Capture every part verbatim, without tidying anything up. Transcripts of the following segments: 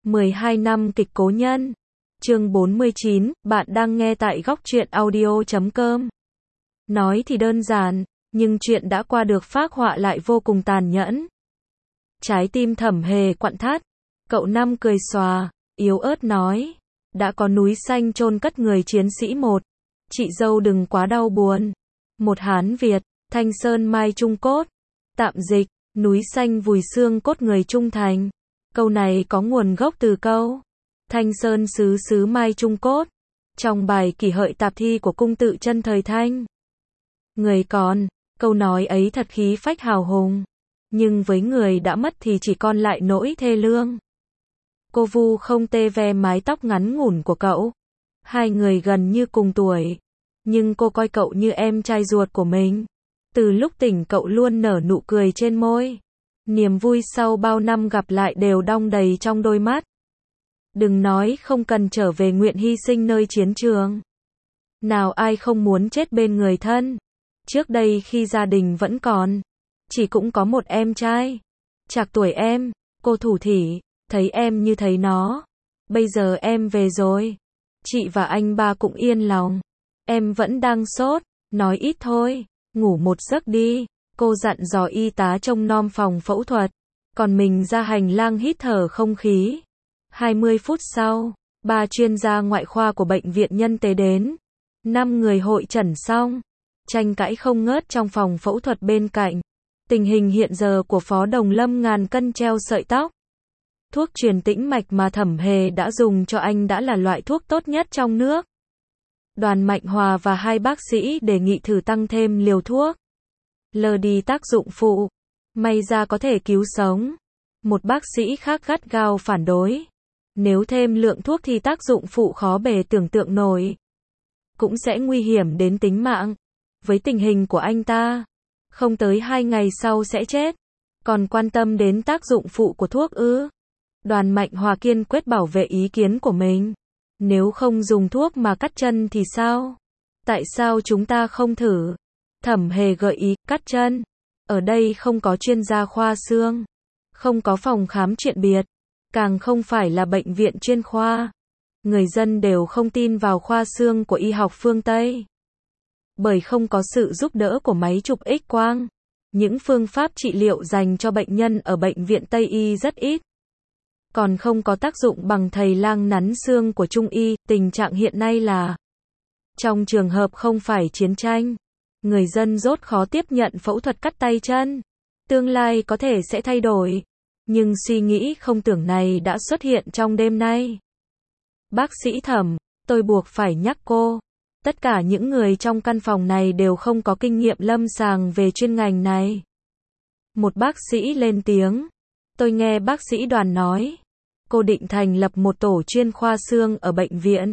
mười hai năm kịch Cố Nhân. Chương bốn mươi chín, bạn đang nghe tại góc truyện audio chấm com. Nói thì đơn giản, nhưng chuyện đã qua được phác họa lại vô cùng tàn nhẫn. Trái tim Thẩm Hề quặn thắt. Cậu Năm cười xòa, yếu ớt nói, đã có núi xanh chôn cất người chiến sĩ một. Chị dâu đừng quá đau buồn. Một Hán Việt, Thanh Sơn mai trung cốt. Tạm dịch, núi xanh vùi xương cốt người trung thành. Câu này có nguồn gốc từ câu Thanh Sơn xứ xứ mai trung cốt, trong bài Kỷ Hợi tạp thi của cung tự chân thời Thanh. Người còn, câu nói ấy thật khí phách hào hùng, nhưng với người đã mất thì chỉ còn lại nỗi thê lương. Cô Vu không tê ve mái tóc ngắn ngủn của cậu. Hai người gần như cùng tuổi, nhưng cô coi cậu như em trai ruột của mình. Từ lúc tỉnh cậu luôn nở nụ cười trên môi. Niềm vui sau bao năm gặp lại đều đong đầy trong đôi mắt. Đừng nói không cần trở về nguyện hy sinh nơi chiến trường. Nào ai không muốn chết bên người thân. Trước đây khi gia đình vẫn còn, chỉ cũng có một em trai. Trạc tuổi em, cô thủ thỉ, thấy em như thấy nó. Bây giờ em về rồi. Chị và anh ba cũng yên lòng. Em vẫn đang sốt, nói ít thôi, ngủ một giấc đi. Cô dặn dò y tá trông nom phòng phẫu thuật, còn mình ra hành lang hít thở không khí. hai mươi phút sau, ba chuyên gia ngoại khoa của bệnh viện Nhân tế đến. Năm người hội chẩn xong, tranh cãi không ngớt trong phòng phẫu thuật bên cạnh. Tình hình hiện giờ của Phó Đồng Lâm ngàn cân treo sợi tóc. Thuốc truyền tĩnh mạch mà Thẩm Hề đã dùng cho anh đã là loại thuốc tốt nhất trong nước. Đoàn Mạnh Hòa và hai bác sĩ đề nghị thử tăng thêm liều thuốc. Lờ đi tác dụng phụ, may ra có thể cứu sống. Một bác sĩ khác gắt gao phản đối. Nếu thêm lượng thuốc thì tác dụng phụ khó bề tưởng tượng nổi. Cũng sẽ nguy hiểm đến tính mạng. Với tình hình của anh ta, không tới hai ngày sau sẽ chết. Còn quan tâm đến tác dụng phụ của thuốc ư? Đoàn Mạnh Hòa kiên quyết bảo vệ ý kiến của mình. Nếu không dùng thuốc mà cắt chân thì sao? Tại sao chúng ta không thử? Thẩm Hề gợi ý, cắt chân. Ở đây không có chuyên gia khoa xương, không có phòng khám chuyện biệt, càng không phải là bệnh viện chuyên khoa. Người dân đều không tin vào khoa xương của y học phương Tây. Bởi không có sự giúp đỡ của máy chụp X-quang. Những phương pháp trị liệu dành cho bệnh nhân ở bệnh viện Tây y rất ít. Còn không có tác dụng bằng thầy lang nắn xương của Trung y. Tình trạng hiện nay là, trong trường hợp không phải chiến tranh, người dân rốt khó tiếp nhận phẫu thuật cắt tay chân. Tương lai có thể sẽ thay đổi. Nhưng suy nghĩ không tưởng này đã xuất hiện trong đêm nay. Bác sĩ Thẩm, tôi buộc phải nhắc cô. Tất cả những người trong căn phòng này đều không có kinh nghiệm lâm sàng về chuyên ngành này. Một bác sĩ lên tiếng. Tôi nghe bác sĩ Đoàn nói, cô định thành lập một tổ chuyên khoa xương ở bệnh viện.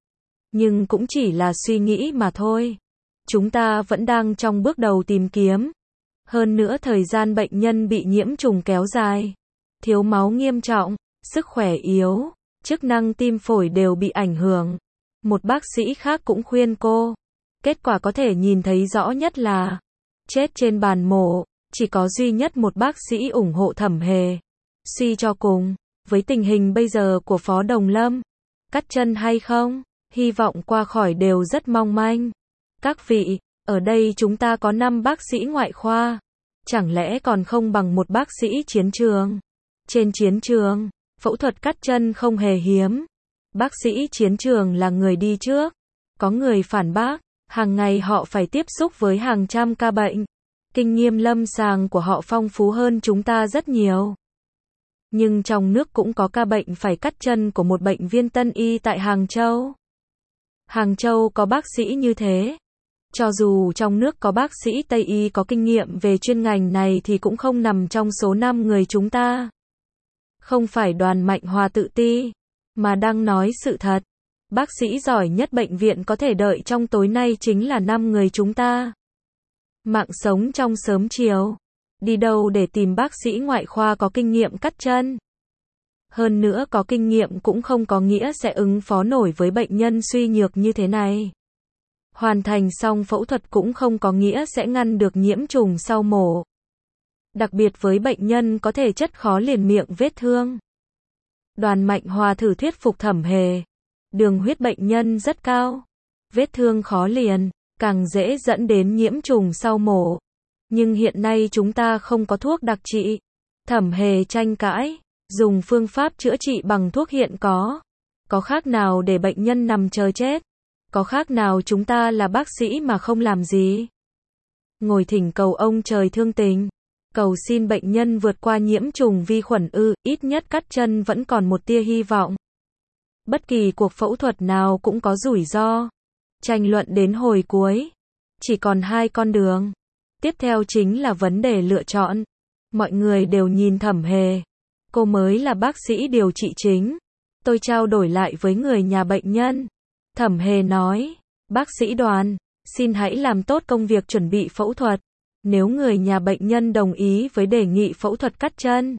Nhưng cũng chỉ là suy nghĩ mà thôi. Chúng ta vẫn đang trong bước đầu tìm kiếm. Hơn nữa thời gian bệnh nhân bị nhiễm trùng kéo dài, thiếu máu nghiêm trọng, sức khỏe yếu, chức năng tim phổi đều bị ảnh hưởng. Một bác sĩ khác cũng khuyên cô, kết quả có thể nhìn thấy rõ nhất là chết trên bàn mổ. Chỉ có duy nhất một bác sĩ ủng hộ Thẩm Hề. Suy cho cùng, với tình hình bây giờ của Phó Đồng Lâm, cắt chân hay không, hy vọng qua khỏi đều rất mong manh. Các vị, ở đây chúng ta có năm bác sĩ ngoại khoa, chẳng lẽ còn không bằng một bác sĩ chiến trường? Trên chiến trường, phẫu thuật cắt chân không hề hiếm. Bác sĩ chiến trường là người đi trước. Có người phản bác, hàng ngày họ phải tiếp xúc với hàng trăm ca bệnh. Kinh nghiệm lâm sàng của họ phong phú hơn chúng ta rất nhiều. Nhưng trong nước cũng có ca bệnh phải cắt chân của một bệnh viên Tân y tại Hàng Châu. Hàng Châu có bác sĩ như thế. Cho dù trong nước có bác sĩ Tây y có kinh nghiệm về chuyên ngành này thì cũng không nằm trong số năm người chúng ta. Không phải Đoàn Mạnh Hòa tự ti, mà đang nói sự thật. Bác sĩ giỏi nhất bệnh viện có thể đợi trong tối nay chính là năm người chúng ta. Mạng sống trong sớm chiều. Đi đâu để tìm bác sĩ ngoại khoa có kinh nghiệm cắt chân? Hơn nữa có kinh nghiệm cũng không có nghĩa sẽ ứng phó nổi với bệnh nhân suy nhược như thế này. Hoàn thành xong phẫu thuật cũng không có nghĩa sẽ ngăn được nhiễm trùng sau mổ. Đặc biệt với bệnh nhân có thể chất khó liền miệng vết thương. Đoàn Mạnh Hòa thử thuyết phục Thẩm Hề. Đường huyết bệnh nhân rất cao. Vết thương khó liền, càng dễ dẫn đến nhiễm trùng sau mổ. Nhưng hiện nay chúng ta không có thuốc đặc trị. Thẩm Hề tranh cãi. Dùng phương pháp chữa trị bằng thuốc hiện có. Có khác nào để bệnh nhân nằm chờ chết? Có khác nào chúng ta là bác sĩ mà không làm gì? Ngồi thỉnh cầu ông trời thương tình. Cầu xin bệnh nhân vượt qua nhiễm trùng vi khuẩn ư, ít nhất cắt chân vẫn còn một tia hy vọng. Bất kỳ cuộc phẫu thuật nào cũng có rủi ro. Tranh luận đến hồi cuối. Chỉ còn hai con đường. Tiếp theo chính là vấn đề lựa chọn. Mọi người đều nhìn Thẩm Hề. Cô mới là bác sĩ điều trị chính. Tôi trao đổi lại với người nhà bệnh nhân. Thẩm Hề nói, bác sĩ Đoàn, xin hãy làm tốt công việc chuẩn bị phẫu thuật. Nếu người nhà bệnh nhân đồng ý với đề nghị phẫu thuật cắt chân,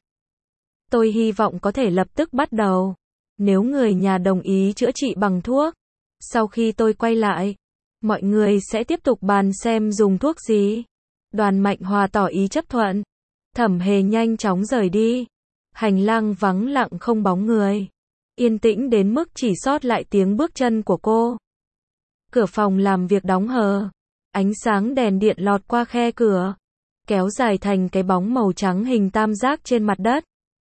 tôi hy vọng có thể lập tức bắt đầu. Nếu người nhà đồng ý chữa trị bằng thuốc, sau khi tôi quay lại, mọi người sẽ tiếp tục bàn xem dùng thuốc gì. Đoàn Mạnh Hòa tỏ ý chấp thuận. Thẩm Hề nhanh chóng rời đi. Hành lang vắng lặng không bóng người. Yên tĩnh đến mức chỉ sót lại tiếng bước chân của cô. Cửa phòng làm việc đóng hờ. Ánh sáng đèn điện lọt qua khe cửa, kéo dài thành cái bóng màu trắng hình tam giác trên mặt đất.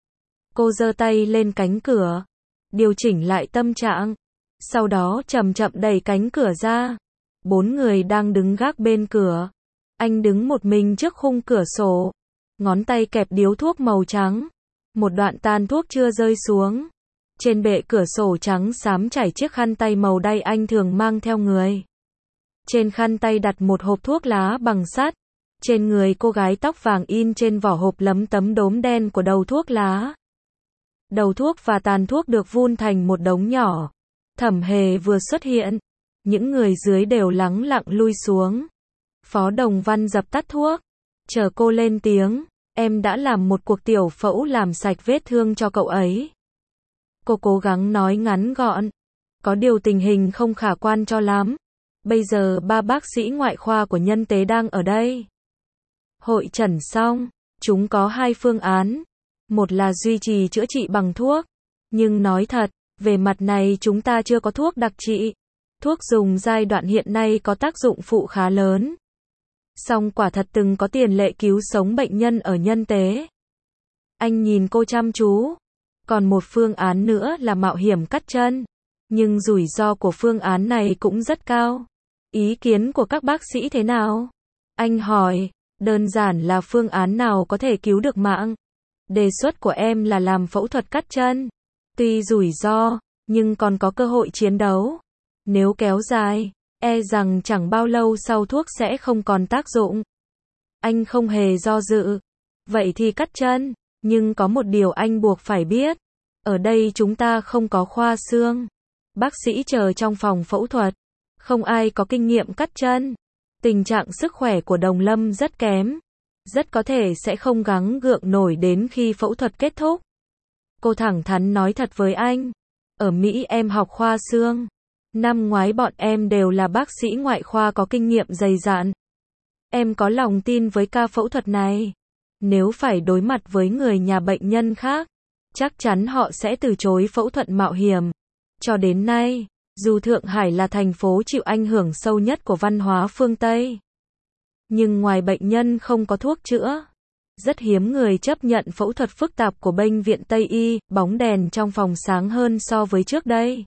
Cô giơ tay lên cánh cửa, điều chỉnh lại tâm trạng. Sau đó chậm chậm đẩy cánh cửa ra. Bốn người đang đứng gác bên cửa. Anh đứng một mình trước khung cửa sổ. Ngón tay kẹp điếu thuốc màu trắng. Một đoạn tàn thuốc chưa rơi xuống. Trên bệ cửa sổ trắng xám trải chiếc khăn tay màu đay anh thường mang theo người. Trên khăn tay đặt một hộp thuốc lá bằng sắt. Trên người cô gái tóc vàng in trên vỏ hộp lấm tấm đốm đen của đầu thuốc lá. Đầu thuốc và tàn thuốc được vun thành một đống nhỏ. Thẩm Hề vừa xuất hiện. Những người dưới đều lắng lặng lui xuống. Phó Đồng Văn dập tắt thuốc. Chờ cô lên tiếng. Em đã làm một cuộc tiểu phẫu làm sạch vết thương cho cậu ấy. Cô cố gắng nói ngắn gọn. Có điều tình hình không khả quan cho lắm. Bây giờ ba bác sĩ ngoại khoa của nhân tế đang ở đây. Hội chẩn xong, chúng có hai phương án. Một là duy trì chữa trị bằng thuốc. Nhưng nói thật, về mặt này chúng ta chưa có thuốc đặc trị. Thuốc dùng giai đoạn hiện nay có tác dụng phụ khá lớn. Song quả thật từng có tiền lệ cứu sống bệnh nhân ở nhân tế. Anh nhìn cô chăm chú. Còn một phương án nữa là mạo hiểm cắt chân. Nhưng rủi ro của phương án này cũng rất cao. Ý kiến của các bác sĩ thế nào? Anh hỏi, đơn giản là phương án nào có thể cứu được mạng. Đề xuất của em là làm phẫu thuật cắt chân. Tuy rủi ro, nhưng còn có cơ hội chiến đấu. Nếu kéo dài, e rằng chẳng bao lâu sau thuốc sẽ không còn tác dụng. Anh không hề do dự. Vậy thì cắt chân, nhưng có một điều anh buộc phải biết. Ở đây chúng ta không có khoa xương. Bác sĩ chờ trong phòng phẫu thuật. Không ai có kinh nghiệm cắt chân. Tình trạng sức khỏe của Đồng Lâm rất kém. Rất có thể sẽ không gắng gượng nổi đến khi phẫu thuật kết thúc. Cô thẳng thắn nói thật với anh. Ở Mỹ em học khoa xương. Năm ngoái bọn em đều là bác sĩ ngoại khoa có kinh nghiệm dày dạn. Em có lòng tin với ca phẫu thuật này. Nếu phải đối mặt với người nhà bệnh nhân khác, chắc chắn họ sẽ từ chối phẫu thuật mạo hiểm. Cho đến nay, dù Thượng Hải là thành phố chịu ảnh hưởng sâu nhất của văn hóa phương Tây, nhưng ngoài bệnh nhân không có thuốc chữa, rất hiếm người chấp nhận phẫu thuật phức tạp của bệnh viện Tây Y. Bóng đèn trong phòng sáng hơn so với trước đây.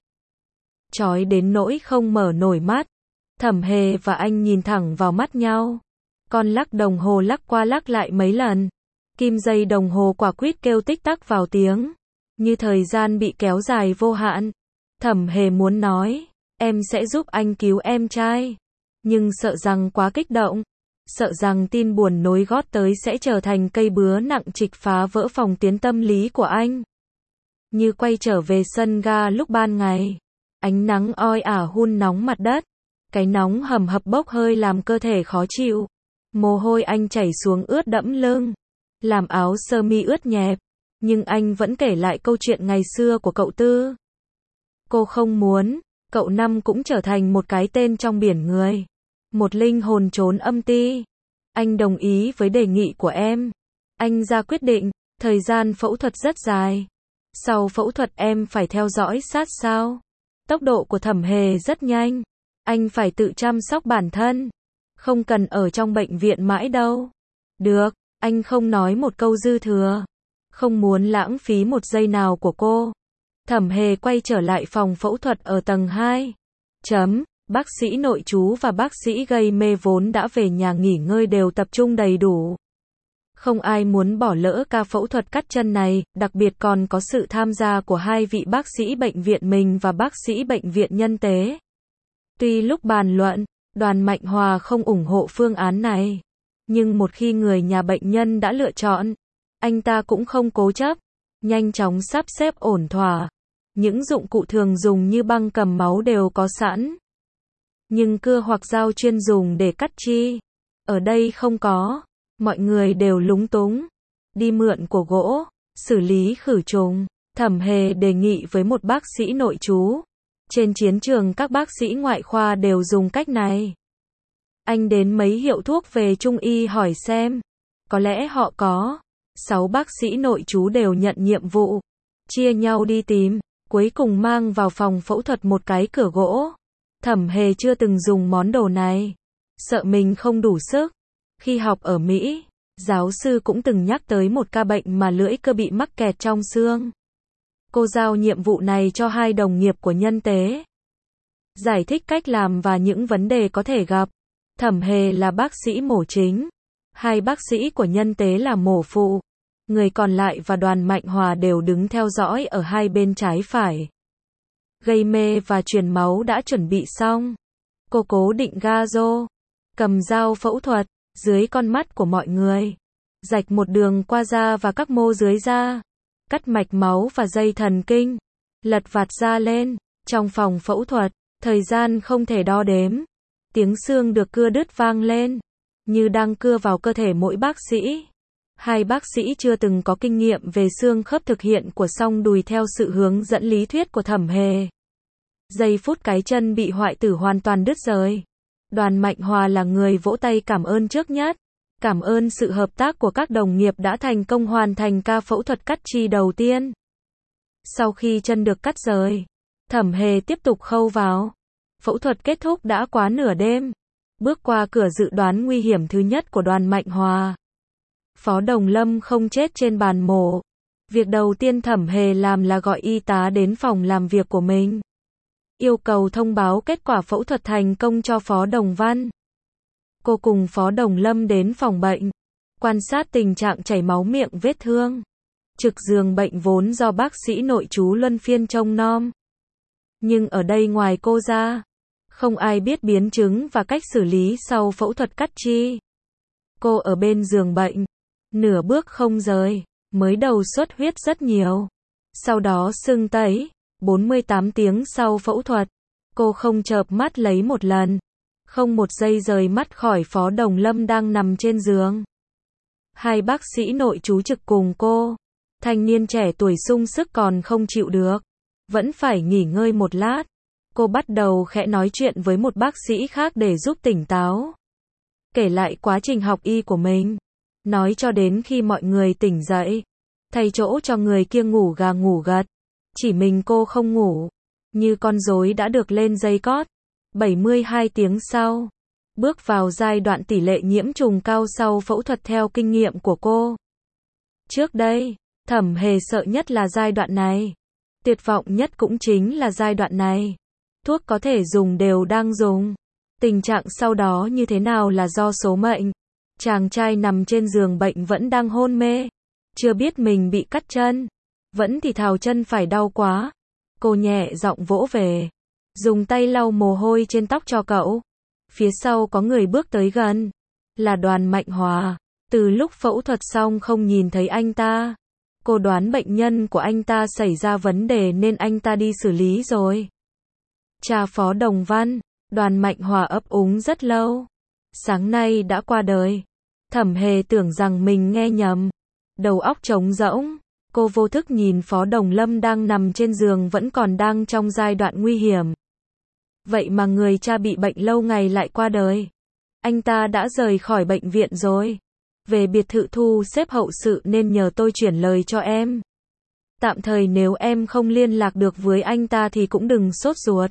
Chói đến nỗi không mở nổi mắt. Thẩm Hề và anh nhìn thẳng vào mắt nhau. Con lắc đồng hồ lắc qua lắc lại mấy lần. Kim dây đồng hồ quả quýt kêu tích tắc vào tiếng. Như thời gian bị kéo dài vô hạn. Thẩm Hề muốn nói, em sẽ giúp anh cứu em trai. Nhưng sợ rằng quá kích động. Sợ rằng tin buồn nối gót tới sẽ trở thành cây búa nặng trịch phá vỡ phòng tuyến tâm lý của anh. Như quay trở về sân ga lúc ban ngày. Ánh nắng oi ả hun nóng mặt đất. Cái nóng hầm hập bốc hơi làm cơ thể khó chịu. Mồ hôi anh chảy xuống ướt đẫm lưng. Làm áo sơ mi ướt nhẹp. Nhưng anh vẫn kể lại câu chuyện ngày xưa của cậu Tư. Cô không muốn, cậu Năm cũng trở thành một cái tên trong biển người. Một linh hồn trốn âm ti. Anh đồng ý với đề nghị của em. Anh ra quyết định, thời gian phẫu thuật rất dài. Sau phẫu thuật em phải theo dõi sát sao? Tốc độ của Thẩm Hề rất nhanh. Anh phải tự chăm sóc bản thân. Không cần ở trong bệnh viện mãi đâu. Được, anh không nói một câu dư thừa. Không muốn lãng phí một giây nào của cô. Thẩm Hề quay trở lại phòng phẫu thuật ở tầng hai. Chấm, bác sĩ nội trú và bác sĩ gây mê vốn đã về nhà nghỉ ngơi đều tập trung đầy đủ. Không ai muốn bỏ lỡ ca phẫu thuật cắt chân này, đặc biệt còn có sự tham gia của hai vị bác sĩ bệnh viện mình và bác sĩ bệnh viện Nhân Tế. Tuy lúc bàn luận, Đoàn Mạnh Hòa không ủng hộ phương án này, nhưng một khi người nhà bệnh nhân đã lựa chọn, anh ta cũng không cố chấp, nhanh chóng sắp xếp ổn thỏa. Những dụng cụ thường dùng như băng cầm máu đều có sẵn. Nhưng cưa hoặc dao chuyên dùng để cắt chi, ở đây không có. Mọi người đều lúng túng. Đi mượn của gỗ, xử lý khử trùng. Thẩm Hề đề nghị với một bác sĩ nội trú. Trên chiến trường các bác sĩ ngoại khoa đều dùng cách này. Anh đến mấy hiệu thuốc về Trung y hỏi xem. Có lẽ họ có. Sáu bác sĩ nội trú đều nhận nhiệm vụ. Chia nhau đi tìm. Cuối cùng mang vào phòng phẫu thuật một cái cửa gỗ. Thẩm Hề chưa từng dùng món đồ này. Sợ mình không đủ sức. Khi học ở Mỹ, giáo sư cũng từng nhắc tới một ca bệnh mà lưỡi cơ bị mắc kẹt trong xương. Cô giao nhiệm vụ này cho hai đồng nghiệp của Nhân Tế. Giải thích cách làm và những vấn đề có thể gặp. Thẩm Hề là bác sĩ mổ chính. Hai bác sĩ của Nhân Tế là mổ phụ. Người còn lại và Đoàn Mạnh Hòa đều đứng theo dõi ở hai bên trái phải. Gây mê và truyền máu đã chuẩn bị xong. Cô cố định ga rô. Cầm dao phẫu thuật. Dưới con mắt của mọi người. Rạch một đường qua da và các mô dưới da. Cắt mạch máu và dây thần kinh. Lật vạt da lên. Trong phòng phẫu thuật, thời gian không thể đo đếm. Tiếng xương được cưa đứt vang lên. Như đang cưa vào cơ thể mỗi bác sĩ. Hai bác sĩ chưa từng có kinh nghiệm về xương khớp thực hiện của song đùi theo sự hướng dẫn lý thuyết của Thẩm Hề. Giây phút cái chân bị hoại tử hoàn toàn đứt rời. Đoàn Mạnh Hòa là người vỗ tay cảm ơn trước nhất. Cảm ơn sự hợp tác của các đồng nghiệp đã thành công hoàn thành ca phẫu thuật cắt chi đầu tiên. Sau khi chân được cắt rời, Thẩm Hề tiếp tục khâu vào. Phẫu thuật kết thúc đã quá nửa đêm. Bước qua cửa dự đoán nguy hiểm thứ nhất của Đoàn Mạnh Hòa. Phó Đồng Lâm không chết trên bàn mổ. Việc đầu tiên Thẩm Hề làm là gọi y tá đến phòng làm việc của mình. Yêu cầu thông báo kết quả phẫu thuật thành công cho Phó Đồng Văn. Cô cùng Phó Đồng Lâm đến phòng bệnh, quan sát tình trạng chảy máu miệng vết thương. Trực giường bệnh vốn do bác sĩ nội trú luân phiên trông nom. Nhưng ở đây ngoài cô ra, không ai biết biến chứng và cách xử lý sau phẫu thuật cắt chi. Cô ở bên giường bệnh, nửa bước không rời, mới đầu xuất huyết rất nhiều. Sau đó sưng tấy. bốn mươi tám tiếng sau phẫu thuật, cô không chợp mắt lấy một lần. Không một giây rời mắt khỏi Phó Đồng Lâm đang nằm trên giường. Hai bác sĩ nội trú trực cùng cô. Thanh niên trẻ tuổi sung sức còn không chịu được. Vẫn phải nghỉ ngơi một lát. Cô bắt đầu khẽ nói chuyện với một bác sĩ khác để giúp tỉnh táo. Kể lại quá trình học y của mình. Nói cho đến khi mọi người tỉnh dậy. Thay chỗ cho người kia ngủ gà ngủ gật. Chỉ mình cô không ngủ. Như con rối đã được lên dây cót. bảy mươi hai tiếng sau. Bước vào giai đoạn tỷ lệ nhiễm trùng cao sau phẫu thuật theo kinh nghiệm của cô. Trước đây, Thẩm Hề sợ nhất là giai đoạn này. Tuyệt vọng nhất cũng chính là giai đoạn này. Thuốc có thể dùng đều đang dùng. Tình trạng sau đó như thế nào là do số mệnh. Chàng trai nằm trên giường bệnh vẫn đang hôn mê. Chưa biết mình bị cắt chân. Vẫn thì thào chân phải đau quá. Cô nhẹ giọng vỗ về. Dùng tay lau mồ hôi trên tóc cho cậu. Phía sau có người bước tới gần. Là Đoàn Mạnh Hòa. Từ lúc phẫu thuật xong không nhìn thấy anh ta. Cô đoán bệnh nhân của anh ta xảy ra vấn đề nên anh ta đi xử lý rồi. Cha Phó Đồng Văn. Đoàn Mạnh Hòa ấp úng rất lâu. Sáng nay đã qua đời. Thẩm Hề tưởng rằng mình nghe nhầm. Đầu óc trống rỗng. Cô vô thức nhìn Phó Đồng Lâm đang nằm trên giường vẫn còn đang trong giai đoạn nguy hiểm. Vậy mà người cha bị bệnh lâu ngày lại qua đời. Anh ta đã rời khỏi bệnh viện rồi. Về biệt thự thu xếp hậu sự nên nhờ tôi chuyển lời cho em. Tạm thời nếu em không liên lạc được với anh ta thì cũng đừng sốt ruột.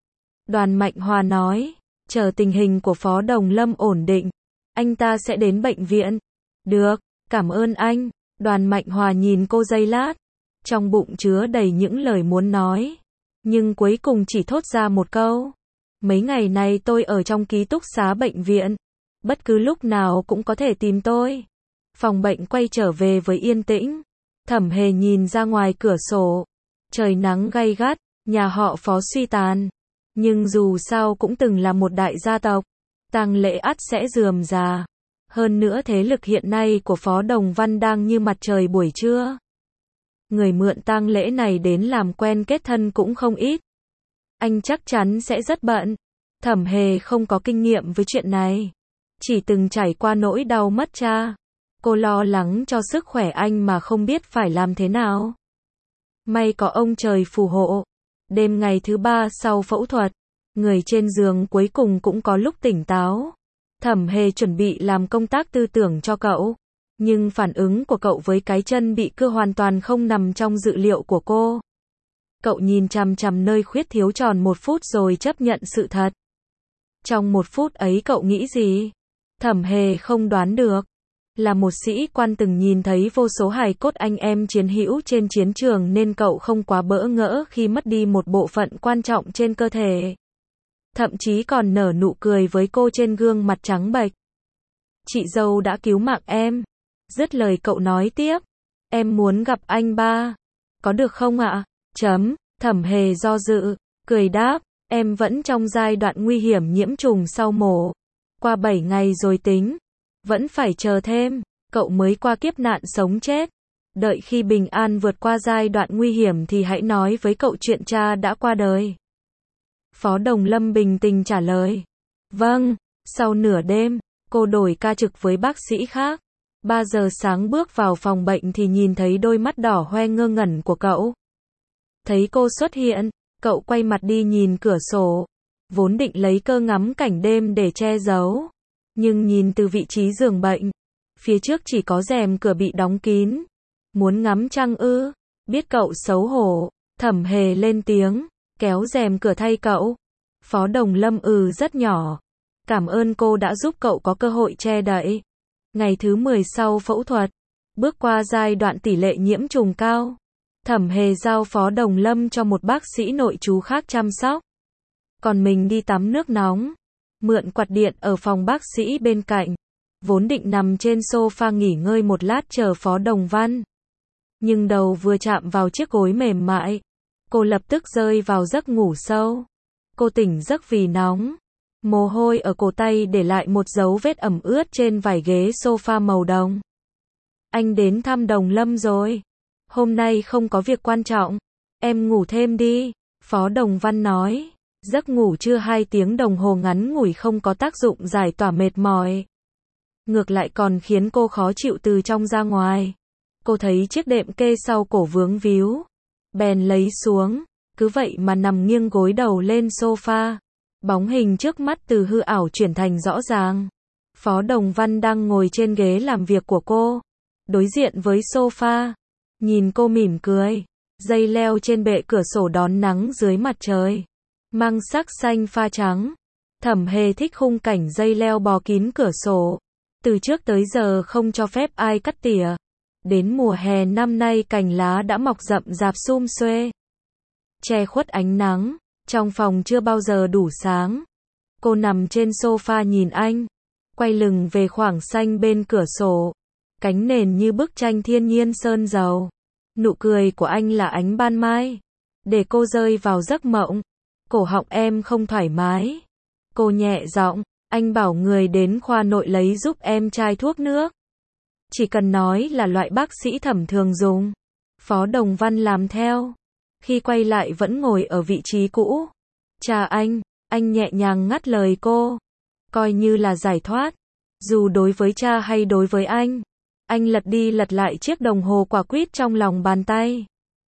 Đoàn Mạnh Hòa nói, chờ tình hình của Phó Đồng Lâm ổn định, anh ta sẽ đến bệnh viện. Được, cảm ơn anh. Đoàn Mạnh Hòa nhìn cô giây lát, trong bụng chứa đầy những lời muốn nói, nhưng cuối cùng chỉ thốt ra một câu. Mấy ngày này tôi ở trong ký túc xá bệnh viện, bất cứ lúc nào cũng có thể tìm tôi. Phòng bệnh quay trở về với yên tĩnh. Thẩm Hề nhìn ra ngoài cửa sổ, trời nắng gay gắt, nhà họ Phó suy tàn, nhưng dù sao cũng từng là một đại gia tộc, tang lễ ắt sẽ rườm rà. Hơn nữa thế lực hiện nay của Phó Đồng Văn đang như mặt trời buổi trưa. Người mượn tang lễ này đến làm quen kết thân cũng không ít. Anh chắc chắn sẽ rất bận. Thẩm Hề không có kinh nghiệm với chuyện này, chỉ từng trải qua nỗi đau mất cha. Cô lo lắng cho sức khỏe anh mà không biết phải làm thế nào. May có ông trời phù hộ. Đêm ngày thứ ba sau phẫu thuật, người trên giường cuối cùng cũng có lúc tỉnh táo. Thẩm Hề chuẩn bị làm công tác tư tưởng cho cậu, nhưng phản ứng của cậu với cái chân bị cưa hoàn toàn không nằm trong dự liệu của cô. Cậu nhìn chằm chằm nơi khuyết thiếu tròn một phút rồi chấp nhận sự thật. Trong một phút ấy cậu nghĩ gì? Thẩm Hề không đoán được. Là một sĩ quan từng nhìn thấy vô số hài cốt anh em chiến hữu trên chiến trường nên cậu không quá bỡ ngỡ khi mất đi một bộ phận quan trọng trên cơ thể. Thậm chí còn nở nụ cười với cô trên gương mặt trắng bệch. Chị dâu đã cứu mạng em. Dứt lời cậu nói tiếp. Em muốn gặp anh ba. Có được không ạ? Chấm. Thẩm Hề do dự, cười đáp. Em vẫn trong giai đoạn nguy hiểm nhiễm trùng sau mổ. Qua bảy ngày rồi tính. Vẫn phải chờ thêm. Cậu mới qua kiếp nạn sống chết. Đợi khi bình an vượt qua giai đoạn nguy hiểm thì hãy nói với cậu chuyện cha đã qua đời. Phó Đồng Lâm bình tĩnh trả lời. Vâng. Sau nửa đêm, cô đổi ca trực với bác sĩ khác. ba giờ sáng bước vào phòng bệnh thì nhìn thấy đôi mắt đỏ hoe ngơ ngẩn của cậu. Thấy cô xuất hiện, cậu quay mặt đi nhìn cửa sổ. Vốn định lấy cơ ngắm cảnh đêm để che giấu. Nhưng nhìn từ vị trí giường bệnh, phía trước chỉ có rèm cửa bị đóng kín. Muốn ngắm trăng ư? Biết cậu xấu hổ, Thẩm Hề lên tiếng, kéo rèm cửa thay cậu. Phó Đồng Lâm ừ rất nhỏ. Cảm ơn cô đã giúp cậu có cơ hội che đậy. Ngày thứ mười sau phẫu thuật, bước qua giai đoạn tỷ lệ nhiễm trùng cao. Thẩm Hề giao Phó Đồng Lâm cho một bác sĩ nội trú khác chăm sóc. Còn mình đi tắm nước nóng. Mượn quạt điện ở phòng bác sĩ bên cạnh. Vốn định nằm trên sofa nghỉ ngơi một lát chờ Phó Đồng Văn. Nhưng đầu vừa chạm vào chiếc gối mềm mại, cô lập tức rơi vào giấc ngủ sâu. Cô tỉnh giấc vì nóng. Mồ hôi ở cổ tay để lại một dấu vết ẩm ướt trên vải ghế sofa màu đồng. Anh đến thăm Đồng Lâm rồi. Hôm nay không có việc quan trọng. Em ngủ thêm đi. Phó Đồng Văn nói. Giấc ngủ trưa hai tiếng đồng hồ ngắn ngủi không có tác dụng giải tỏa mệt mỏi. Ngược lại còn khiến cô khó chịu từ trong ra ngoài. Cô thấy chiếc đệm kê sau cổ vướng víu. Bèn lấy xuống. Cứ vậy mà nằm nghiêng gối đầu lên sofa. Bóng hình trước mắt từ hư ảo chuyển thành rõ ràng. Phó Đồng Văn đang ngồi trên ghế làm việc của cô. Đối diện với sofa. Nhìn cô mỉm cười. Dây leo trên bệ cửa sổ đón nắng dưới mặt trời. Mang sắc xanh pha trắng. Thẩm Hề thích khung cảnh dây leo bò kín cửa sổ. Từ trước tới giờ không cho phép ai cắt tỉa. Đến mùa hè năm nay cành lá đã mọc rậm rạp sum xuê. Che khuất ánh nắng. Trong phòng chưa bao giờ đủ sáng. Cô nằm trên sofa nhìn anh. Quay lưng về khoảng xanh bên cửa sổ. Cánh nền như bức tranh thiên nhiên sơn dầu. Nụ cười của anh là ánh ban mai. Để cô rơi vào giấc mộng. Cổ họng em không thoải mái. Cô nhẹ giọng. Anh bảo người đến khoa nội lấy giúp em chai thuốc nước. Chỉ cần nói là loại bác sĩ Thẩm thường dùng. Phó Đồng Văn làm theo. Khi quay lại vẫn ngồi ở vị trí cũ. Cha anh, anh nhẹ nhàng ngắt lời cô. Coi như là giải thoát. Dù đối với cha hay đối với anh. Anh lật đi lật lại chiếc đồng hồ quả quýt trong lòng bàn tay.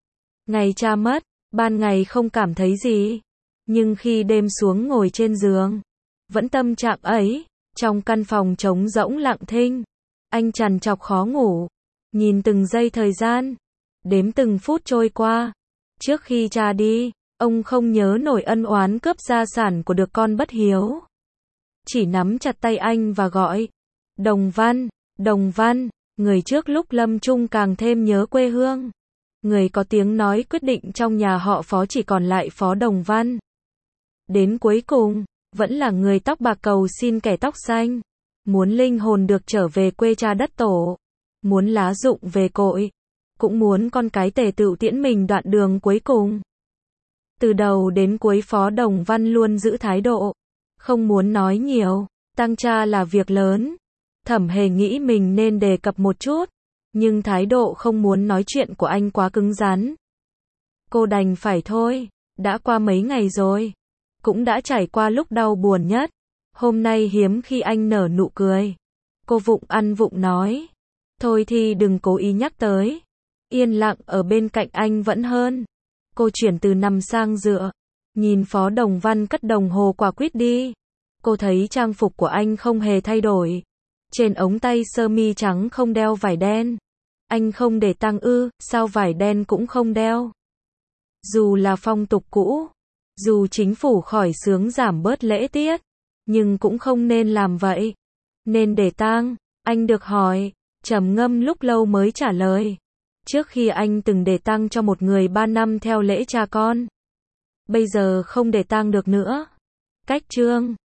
Ngày cha mất, ban ngày không cảm thấy gì. Nhưng khi đêm xuống ngồi trên giường. Vẫn tâm trạng ấy. Trong căn phòng trống rỗng lặng thinh. Anh trằn trọc khó ngủ. Nhìn từng giây thời gian. Đếm từng phút trôi qua. Trước khi cha đi, ông không nhớ nổi ân oán cướp gia sản của được con bất hiếu. Chỉ nắm chặt tay anh và gọi. Đồng Văn, Đồng Văn, người trước lúc lâm chung càng thêm nhớ quê hương. Người có tiếng nói quyết định trong nhà họ Phó chỉ còn lại Phó Đồng Văn. Đến cuối cùng, vẫn là người tóc bạc cầu xin kẻ tóc xanh. Muốn linh hồn được trở về quê cha đất tổ. Muốn lá rụng về cội. Cũng muốn con cái tề tựu tiễn mình đoạn đường cuối cùng. Từ đầu đến cuối Phó Đồng Văn luôn giữ thái độ. Không muốn nói nhiều. Tang cha là việc lớn. Thẩm Hề nghĩ mình nên đề cập một chút. Nhưng thái độ không muốn nói chuyện của anh quá cứng rắn. Cô đành phải thôi. Đã qua mấy ngày rồi. Cũng đã trải qua lúc đau buồn nhất. Hôm nay hiếm khi anh nở nụ cười. Cô vụng ăn vụng nói. Thôi thì đừng cố ý nhắc tới. Yên lặng ở bên cạnh anh vẫn hơn. Cô chuyển từ nằm sang dựa. Nhìn Phó Đồng Văn cất đồng hồ quả quyết đi. Cô thấy trang phục của anh không hề thay đổi. Trên ống tay sơ mi trắng không đeo vải đen. Anh không để tang ư, sao vải đen cũng không đeo. Dù là phong tục cũ. Dù chính phủ khỏi sướng giảm bớt lễ tiết. Nhưng cũng không nên làm vậy. Nên để tang. Anh được hỏi. Trầm ngâm lúc lâu mới trả lời. Trước khi anh từng để tang cho một người ba năm theo lễ cha con. Bây giờ không để tang được nữa. Cách chương